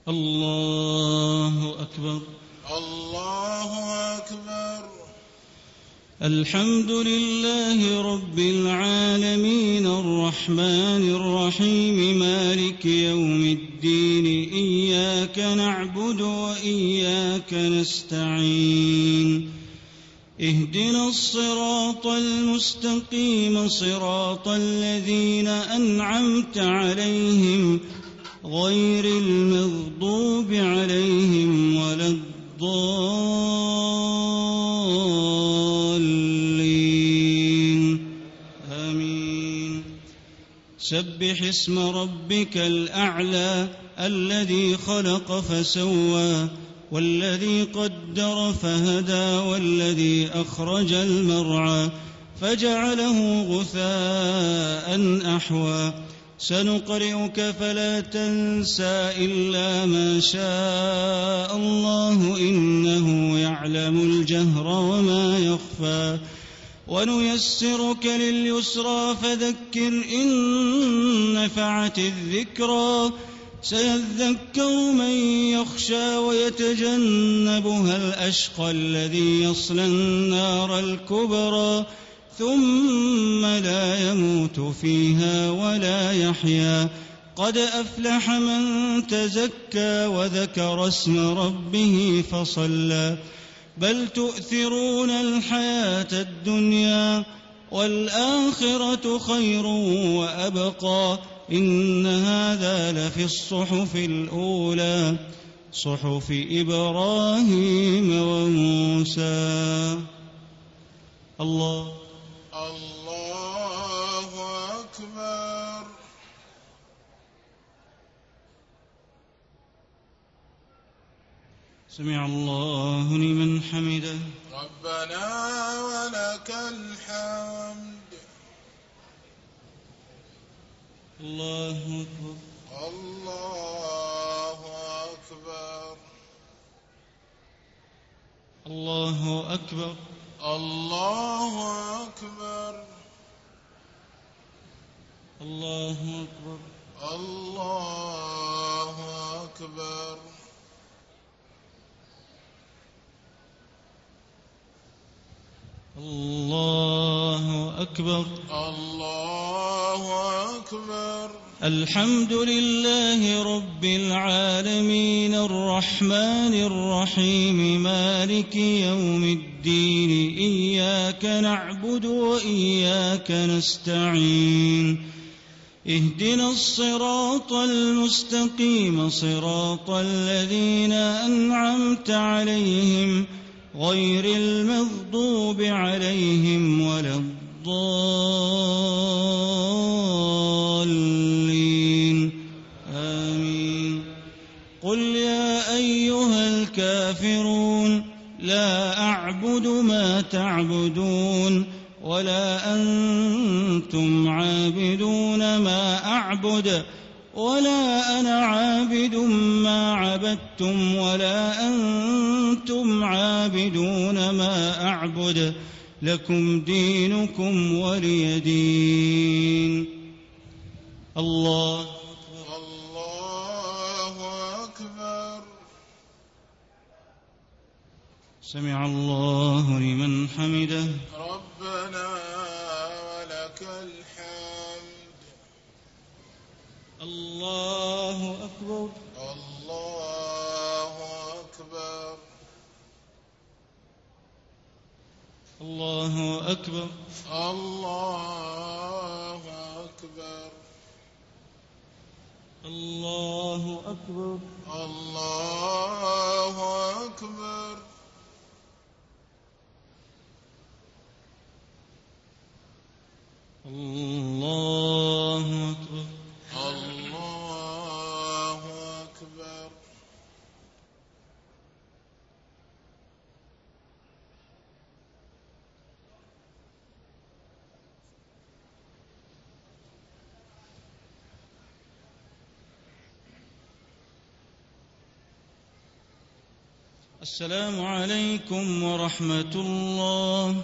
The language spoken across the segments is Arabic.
الله أكبر. الله أكبر. الحمد لله رب العالمين الرحمن الرحيم مالك يوم الدين إياك نعبد وإياك نستعين اهدنا الصراط المستقيم صراط الذين أنعمت عليهم غير المغضوب عليهم ولا الضالين آمين. سبح اسم ربك الأعلى الذي خلق فسوى والذي قدر فهدى والذي أخرج المرعى فجعله غثاء أحوى سنقرئك فلا تنسى إلا ما شاء الله إنه يعلم الجهر وما يخفى ونيسرك لليسرى فذكر إن نفعت الذكرى سيذكر من يخشى ويتجنبها الأشقى الذي يصلى النار الكبرى ثم لا يموت فيها ولا يحيا قد أفلح من تزكى وذكر اسم ربه فصلى بل تؤثرون الحياة الدنيا والآخرة خير وأبقى إن هذا لفي الصحف الأولى صحف إبراهيم وموسى. الله أكبر. سمع الله لمن حمده. ربنا ولك الحمد. الله أكبر. الله أكبر. الله أكبر. الله أكبر. الله أكبر. الله أكبر. الله أكبر. الله أكبر. الحمد لله رب العالمين الرحمن الرحيم مالك يوم الدين إياك نعبد وإياك نستعين اهدنا الصراط المستقيم صراط الذين أنعمت عليهم غير المغضوب عليهم ولا الضالين آمين. قل يا أيها الكافرون لا أعبد ما تعبدون ولا أنتم عابدون ما أعبد ولا أنا عابد ما عبدتم ولا أنتم عابدون ما أعبد لكم دينكم ولي دين. الله أكبر. سمع الله لمن حمده. ربنا ولك الحمد. الله أكبر. الله أكبر. الله أكبر. الله أكبر. الله أكبر. الله أكبر. الله أكبر. الله أكبر. السلام عليكم ورحمة الله.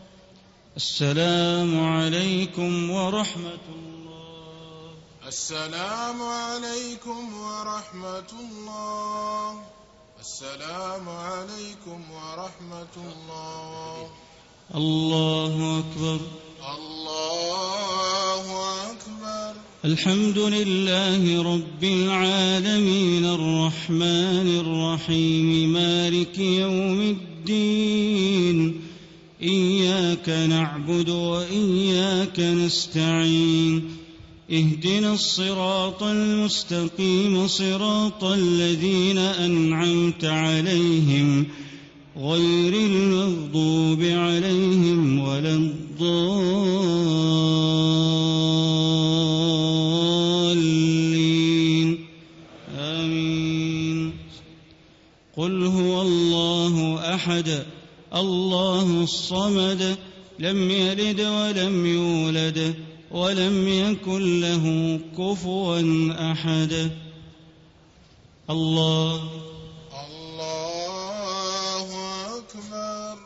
السلام عليكم ورحمة الله. السلام عليكم ورحمة ورحمة الله. السلام عليكم ورحمة الله. الله أكبر. الله أكبر. الحمد لله رب العالمين الرحمن الرحيم مالك يوم الدين. إياك نعبد وإياك نستعين. اهدنا الصراط المستقيم صراط الذين أنعمت عليهم غير المغضوب عليهم ولا الضالين. آمين. قل هو الله أحد الله الصمد لم يلد ولم يولد ولم يكن له كفوا أحد. الله أكبر.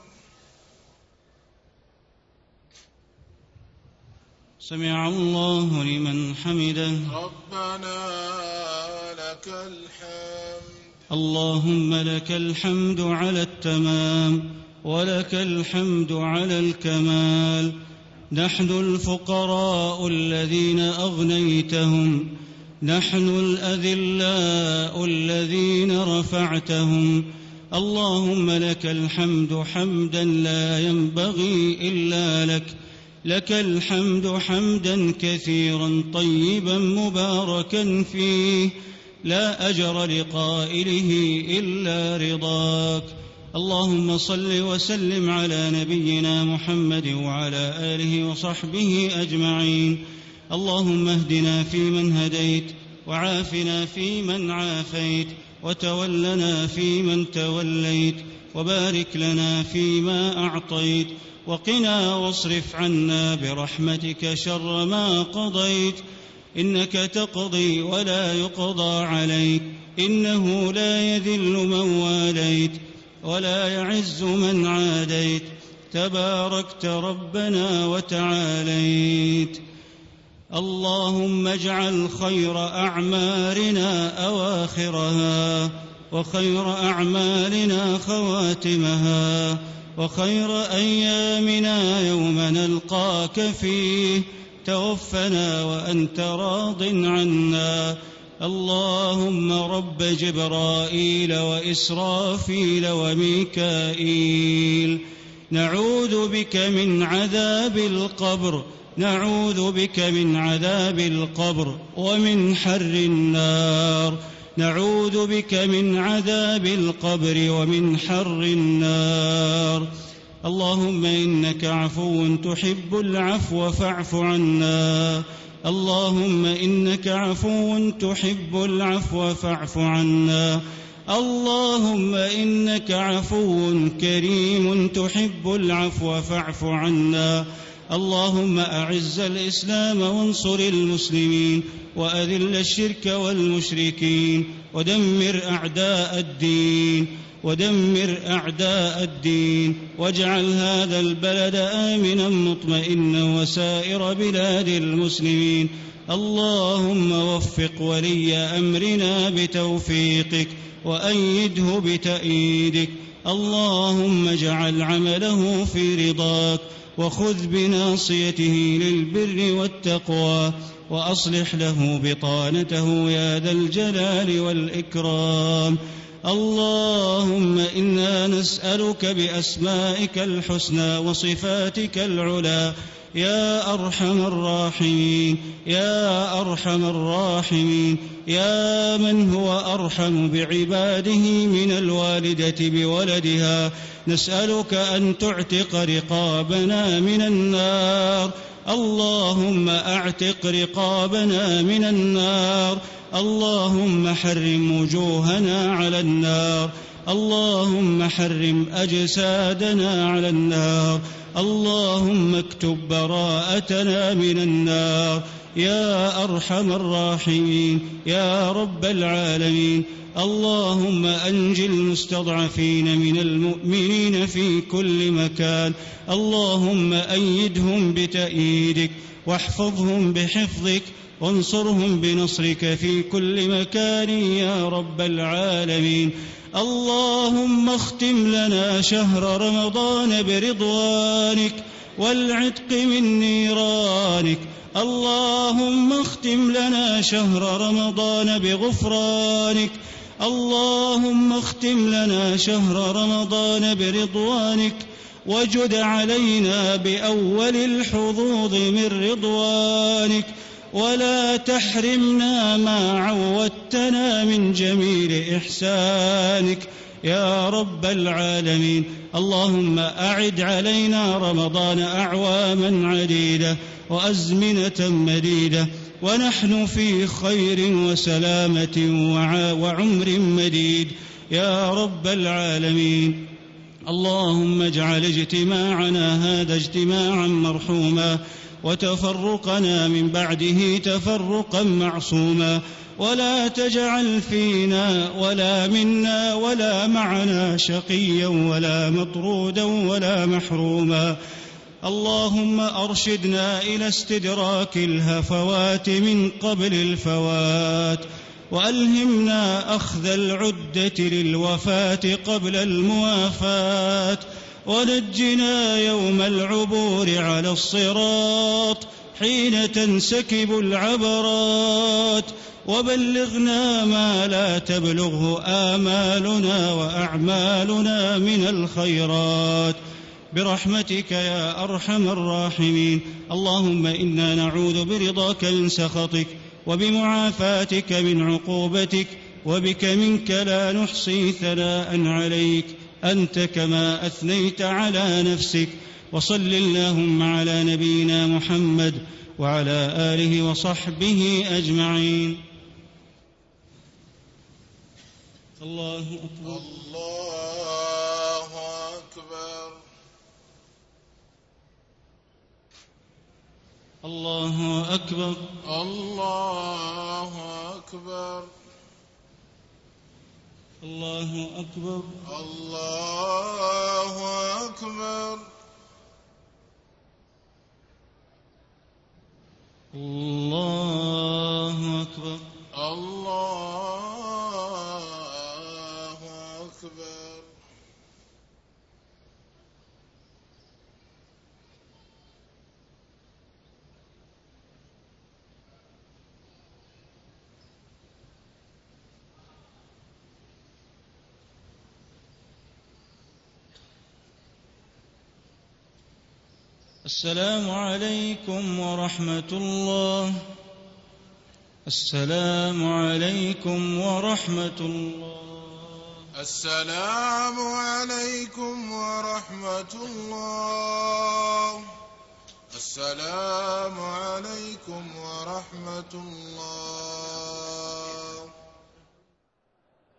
سمع الله لمن حمده. ربنا لك الحمد. اللهم لك الحمد على التمام ولك الحمد على الكمال. نحن الفقراء الذين أغنيتهم، نحن الأذلاء الذين رفعتهم. اللهم لك الحمد حمدا لا ينبغي إلا لك. لك الحمد حمدا كثيرا طيبا مباركا فيه لا أجر لقائله إلا رضاك. اللهم صل وسلم على نبينا محمد وعلى آله وصحبه أجمعين. اللهم اهدنا فيمن هديت وعافنا فيمن عافيت وتولنا فيمن توليت وبارك لنا فيما أعطيت وقنا واصرف عنا برحمتك شر ما قضيت. إنك تقضي ولا يقضى عليك، إنه لا يذل من واليت ولا يعز من عاديت. تباركت ربنا وتعاليت. اللهم اجعل خير أعمارنا أواخرها وخير أعمالنا خواتمها وخير أيامنا يوم نلقاك فيه. توفنا وأنت راض عنا. اللهم رب جبرائيل وإسرافيل وميكائيل، نعوذ بك من عذاب القبر، نعوذ بك من عذاب القبر ومن حر النار، نعوذ بك من عذاب القبر ومن حر النار. اللهم إنك عفو تحب العفو فاعف عنا. اللهم إنك عفو تحب العفو فاعف عنا. اللهم إنك عفو كريم تحب العفو فاعف عنا. اللهم أعز الإسلام وانصر المسلمين وأذل الشرك والمشركين ودمر أعداء الدين ودمر أعداء الدين واجعل هذا البلد آمنا مطمئنا وسائر بلاد المسلمين. اللهم وفق ولي أمرنا بتوفيقك وأيده بتأييدك. اللهم اجعل عمله في رضاك وخذ بناصيته للبر والتقوى وأصلح له بطانته يا ذا الجلال والإكرام. اللهم إنا نسألك بأسمائك الحسنى وصفاتك العلى يا أرحم الراحمين يا أرحم الراحمين يا من هو أرحم بعباده من الوالدة بولدها، نسألك أن تعتق رقابنا من النار. اللهم أعتق رقابنا من النار. اللهم حرم وجوهنا على النار. اللهم حرم أجسادنا على النار. اللهم اكتب براءتنا من النار يا أرحم الراحمين يا رب العالمين. اللهم أنج المستضعفين من المؤمنين في كل مكان. اللهم أيدهم بتأييدك واحفظهم بحفظك وانصرهم بنصرك في كل مكان يا رب العالمين. اللهم اختم لنا شهر رمضان برضوانك والعتق من نيرانك. اللهم اختم لنا شهر رمضان بغفرانك. اللهم اختم لنا شهر رمضان برضوانك وجد علينا بأول الحظوظ من رضوانك ولا تحرمنا ما عودتنا من جميل إحسانك يا رب العالمين. اللهم أعد علينا رمضان أعواما عديدة وأزمنة مديدة ونحن في خير وسلامة وعمر مديد يا رب العالمين. اللهم اجعل اجتماعنا هذا اجتماعا مرحوما وتفرقنا من بعده تفرقا معصوما ولا تجعل فينا ولا منا ولا معنا شقيا ولا مطرودا ولا محروما. اللهم أرشدنا إلى استدراك الهفوات من قبل الفوات وألهمنا أخذ العدة للوفاة قبل الموافاة ونجنا يوم العبور على الصراط حين تنسكب العبرات وبلغنا ما لا تبلغه آمالنا وأعمالنا من الخيرات برحمتك يا أرحم الراحمين. اللهم إنا نعوذ برضاك من سخطك وبمعافاتك من عقوبتك وبك منك لا نحصي ثناء عليك أنت كما أثنيت على نفسك. وصل اللهم على نبينا محمد وعلى آله وصحبه أجمعين. الله أكبر الله أكبر الله أكبر الله أكبر الله أكبر الله أكبر الله أكبر الله أكبر. السلام عليكم ورحمة الله. السلام عليكم ورحمة الله. السلام عليكم ورحمة الله. السلام عليكم ورحمة الله.